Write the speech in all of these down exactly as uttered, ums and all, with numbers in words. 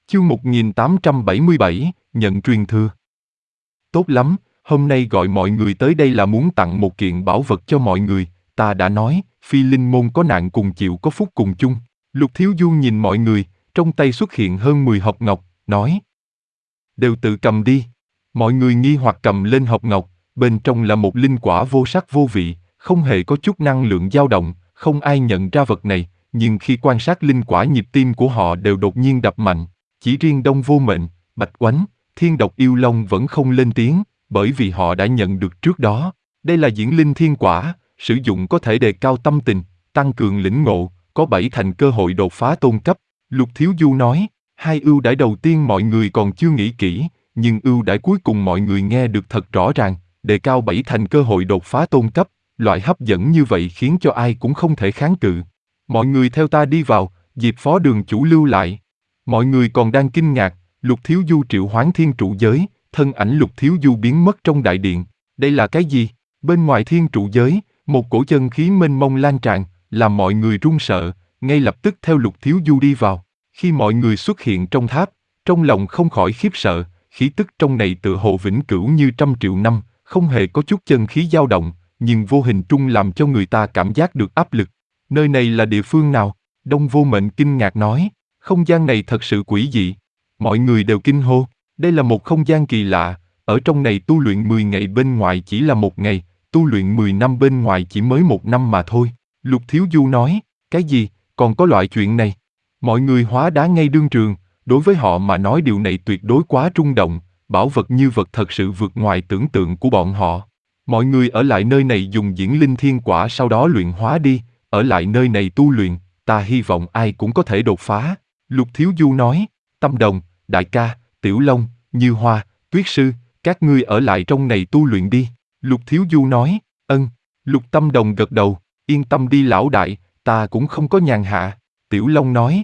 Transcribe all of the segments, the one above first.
Chương một nghìn tám trăm bảy mươi bảy, nhận truyền thừa. Tốt lắm, hôm nay gọi mọi người tới đây là muốn tặng một kiện bảo vật cho mọi người, ta đã nói, phi linh môn có nạn cùng chịu có phúc cùng chung. Lục Thiếu Du nhìn mọi người, trong tay xuất hiện hơn mười hộp ngọc, nói. Đều tự cầm đi. Mọi người nghi hoặc cầm lên hộp ngọc, bên trong là một linh quả vô sắc vô vị, không hề có chút năng lượng dao động, không ai nhận ra vật này, nhưng khi quan sát linh quả nhịp tim của họ đều đột nhiên đập mạnh. Chỉ riêng Đông Vô Mệnh, Bạch Oánh, Thiên Độc Yêu Long vẫn không lên tiếng, bởi vì họ đã nhận được trước đó. Đây là diễn linh thiên quả, sử dụng có thể đề cao tâm tình, tăng cường lĩnh ngộ, có bảy thành cơ hội đột phá tôn cấp. Lục Thiếu Du nói, hai ưu đãi đầu tiên mọi người còn chưa nghĩ kỹ, nhưng ưu đãi cuối cùng mọi người nghe được thật rõ ràng, đề cao bảy thành cơ hội đột phá tôn cấp, loại hấp dẫn như vậy khiến cho ai cũng không thể kháng cự. Mọi người theo ta đi vào, Diệp phó đường chủ lưu lại. Mọi người còn đang kinh ngạc, Lục Thiếu Du triệu hoán thiên trụ giới, thân ảnh Lục Thiếu Du biến mất trong đại điện. Đây là cái gì? Bên ngoài thiên trụ giới, một cổ chân khí mênh mông lan tràn, làm mọi người run sợ, ngay lập tức theo Lục Thiếu Du đi vào. Khi mọi người xuất hiện trong tháp, trong lòng không khỏi khiếp sợ, khí tức trong này tựa hồ vĩnh cửu như trăm triệu năm, không hề có chút chân khí dao động, nhưng vô hình trung làm cho người ta cảm giác được áp lực. Nơi này là địa phương nào? Đông Vô Mệnh kinh ngạc nói. Không gian này thật sự quỷ dị. Mọi người đều kinh hô, đây là một không gian kỳ lạ, ở trong này tu luyện mười ngày bên ngoài chỉ là một ngày, tu luyện mười năm bên ngoài chỉ mới một năm mà thôi. Lục Thiếu Du nói, cái gì, còn có loại chuyện này? Mọi người hóa đá ngay đương trường, đối với họ mà nói điều này tuyệt đối quá rung động, bảo vật như vật thật sự vượt ngoài tưởng tượng của bọn họ. Mọi người ở lại nơi này dùng diễn linh thiên quả sau đó luyện hóa đi, ở lại nơi này tu luyện, ta hy vọng ai cũng có thể đột phá. Lục Thiếu Du nói, Tâm Đồng, Đại ca, Tiểu Long, Như Hoa, Tuyết Sư, các ngươi ở lại trong này tu luyện đi. Lục Thiếu Du nói, ân. Lục Tâm Đồng gật đầu, yên tâm đi lão đại, ta cũng không có nhàn hạ. Tiểu Long nói,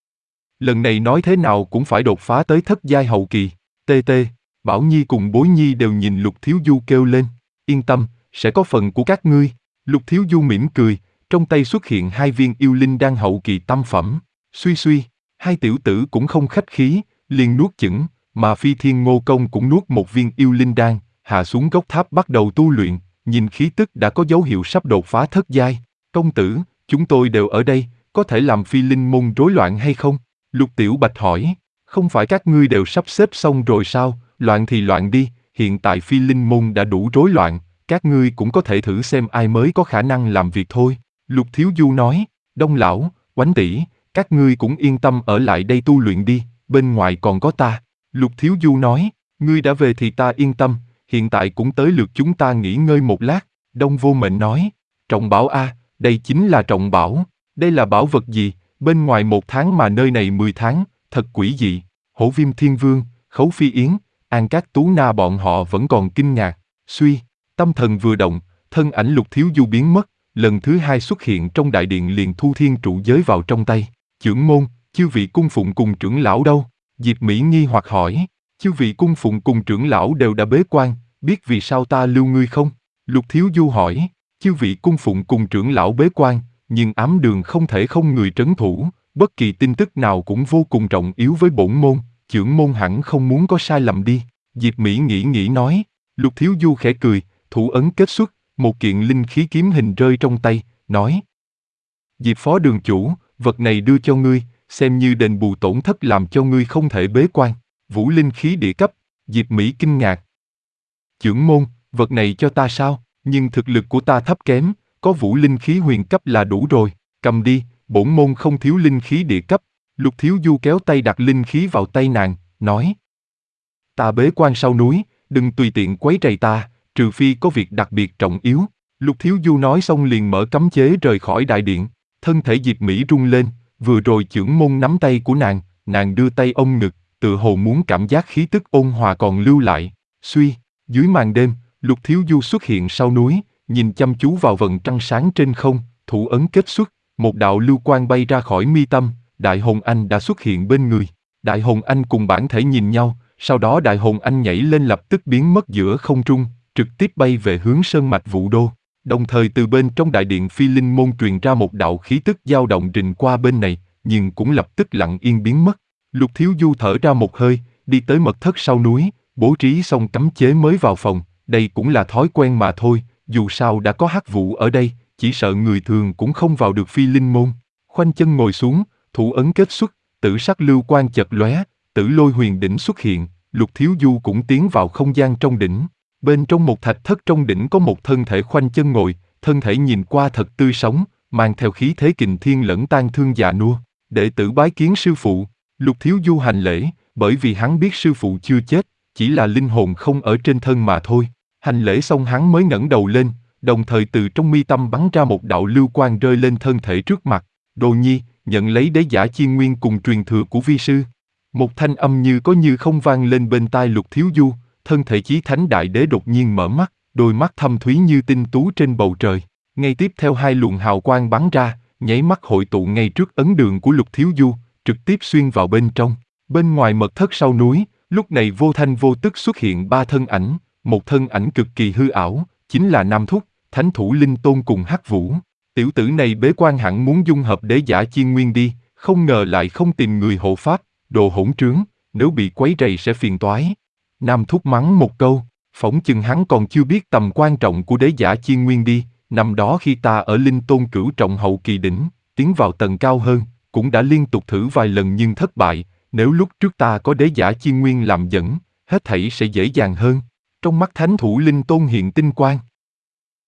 lần này nói thế nào cũng phải đột phá tới thất giai hậu kỳ. Tê tê, Bảo Nhi cùng Bối Nhi đều nhìn Lục Thiếu Du kêu lên, yên tâm, sẽ có phần của các ngươi. Lục Thiếu Du mỉm cười, trong tay xuất hiện hai viên yêu linh đan hậu kỳ tam phẩm. Suy suy, hai tiểu tử cũng không khách khí, liền nuốt chửng, mà Phi Thiên Ngô Công cũng nuốt một viên yêu linh đan, hạ xuống góc tháp bắt đầu tu luyện, nhìn khí tức đã có dấu hiệu sắp đột phá thất giai. Công tử, chúng tôi đều ở đây, có thể làm Phi Linh môn rối loạn hay không? Lục Tiểu Bạch hỏi, không phải các ngươi đều sắp xếp xong rồi sao, loạn thì loạn đi, hiện tại Phi Linh môn đã đủ rối loạn, các ngươi cũng có thể thử xem ai mới có khả năng làm việc thôi. Lục Thiếu Du nói, Đông lão, Oánh tỷ, các ngươi cũng yên tâm ở lại đây tu luyện đi, bên ngoài còn có ta. Lục Thiếu Du nói, ngươi đã về thì ta yên tâm, hiện tại cũng tới lượt chúng ta nghỉ ngơi một lát. Đông Vô Mệnh nói, trọng bảo a, đây chính là trọng bảo, đây là bảo vật gì, bên ngoài một tháng mà nơi này mười tháng, thật quỷ dị. Hổ Viêm Thiên Vương, Khấu Phi Yến, An Cát Tú Na bọn họ vẫn còn kinh ngạc. Suy, tâm thần vừa động, thân ảnh Lục Thiếu Du biến mất, lần thứ hai xuất hiện trong đại điện liền thu thiên trụ giới vào trong tay. Chưởng môn, chư vị cung phụng cùng trưởng lão đâu? Diệp Mỹ nghi hoặc hỏi. Chư vị cung phụng cùng trưởng lão đều đã bế quan, biết vì sao ta lưu ngươi không? Lục Thiếu Du hỏi. Chư vị cung phụng cùng trưởng lão bế quan, nhưng ám đường không thể không người trấn thủ, bất kỳ tin tức nào cũng vô cùng trọng yếu với bổn môn, chưởng môn hẳn không muốn có sai lầm đi. Diệp Mỹ nghĩ nghĩ nói. Lục Thiếu Du khẽ cười, thủ ấn kết xuất, một kiện linh khí kiếm hình rơi trong tay, nói. Diệp phó đường chủ, vật này đưa cho ngươi, xem như đền bù tổn thất làm cho ngươi không thể bế quan. Vũ linh khí địa cấp, Diệp Mỹ kinh ngạc. Chưởng môn, vật này cho ta sao? Nhưng thực lực của ta thấp kém, có vũ linh khí huyền cấp là đủ rồi, cầm đi, bổn môn không thiếu linh khí địa cấp. Lục Thiếu Du kéo tay đặt linh khí vào tay nàng, nói. Ta bế quan sau núi, đừng tùy tiện quấy rầy ta, trừ phi có việc đặc biệt trọng yếu. Lục Thiếu Du nói xong liền mở cấm chế rời khỏi đại điện. Thân thể Diệp Mỹ rung lên, vừa rồi chưởng môn nắm tay của nàng, nàng đưa tay ôm ngực, tự hồ muốn cảm giác khí tức ôn hòa còn lưu lại. Suy, dưới màn đêm, Lục Thiếu Du xuất hiện sau núi, nhìn chăm chú vào vầng trăng sáng trên không, thủ ấn kết xuất, một đạo lưu quang bay ra khỏi mi tâm, Đại Hồng Anh đã xuất hiện bên người. Đại Hồng Anh cùng bản thể nhìn nhau, sau đó Đại Hồng Anh nhảy lên lập tức biến mất giữa không trung, trực tiếp bay về hướng sơn mạch Vũ Đô. Đồng thời từ bên trong đại điện Phi Linh môn truyền ra một đạo khí tức dao động rình qua bên này, nhưng cũng lập tức lặng yên biến mất. Lục Thiếu Du thở ra một hơi, đi tới mật thất sau núi, bố trí xong cấm chế mới vào phòng, đây cũng là thói quen mà thôi, dù sao đã có hắc vụ ở đây, chỉ sợ người thường cũng không vào được Phi Linh môn. Khoanh chân ngồi xuống, thủ ấn kết xuất, tử sắc lưu quang chật lóe, tử lôi huyền đỉnh xuất hiện, Lục Thiếu Du cũng tiến vào không gian trong đỉnh. Bên trong một thạch thất trong đỉnh có một thân thể khoanh chân ngồi, thân thể nhìn qua thật tươi sống, mang theo khí thế kình thiên lẫn tan thương già nua. Đệ tử bái kiến sư phụ. Lục Thiếu Du hành lễ, bởi vì hắn biết sư phụ chưa chết, chỉ là linh hồn không ở trên thân mà thôi. Hành lễ xong hắn mới ngẩng đầu lên, đồng thời từ trong mi tâm bắn ra một đạo lưu quang rơi lên thân thể trước mặt. Đồ nhi, nhận lấy đế giả chi nguyên cùng truyền thừa của vi sư. Một thanh âm như có như không vang lên bên tai Lục Thiếu Du, thân thể chí thánh đại đế đột nhiên mở mắt, đôi mắt thâm thúy như tinh tú trên bầu trời. Ngay tiếp theo hai luồng hào quang bắn ra, nháy mắt hội tụ ngay trước ấn đường của Lục Thiếu Du, trực tiếp xuyên vào bên trong. Bên ngoài mật thất sau núi, lúc này vô thanh vô tức xuất hiện ba thân ảnh, một thân ảnh cực kỳ hư ảo, chính là Nam Thúc, Thánh Thủ Linh Tôn cùng Hắc Vũ. Tiểu tử này bế quan hẳn muốn dung hợp đế giả chi nguyên đi, không ngờ lại không tìm người hộ pháp, đồ hỗn trướng, nếu bị quấy rầy sẽ phiền toái. Nam Thúc mắng một câu, phỏng chừng hắn còn chưa biết tầm quan trọng của đế giả chi nguyên đi, năm đó khi ta ở Linh Tôn cửu trọng hậu kỳ đỉnh, tiến vào tầng cao hơn, cũng đã liên tục thử vài lần nhưng thất bại, nếu lúc trước ta có đế giả chi nguyên làm dẫn, hết thảy sẽ dễ dàng hơn. Trong mắt Thánh Thủ Linh Tôn hiện tinh quang.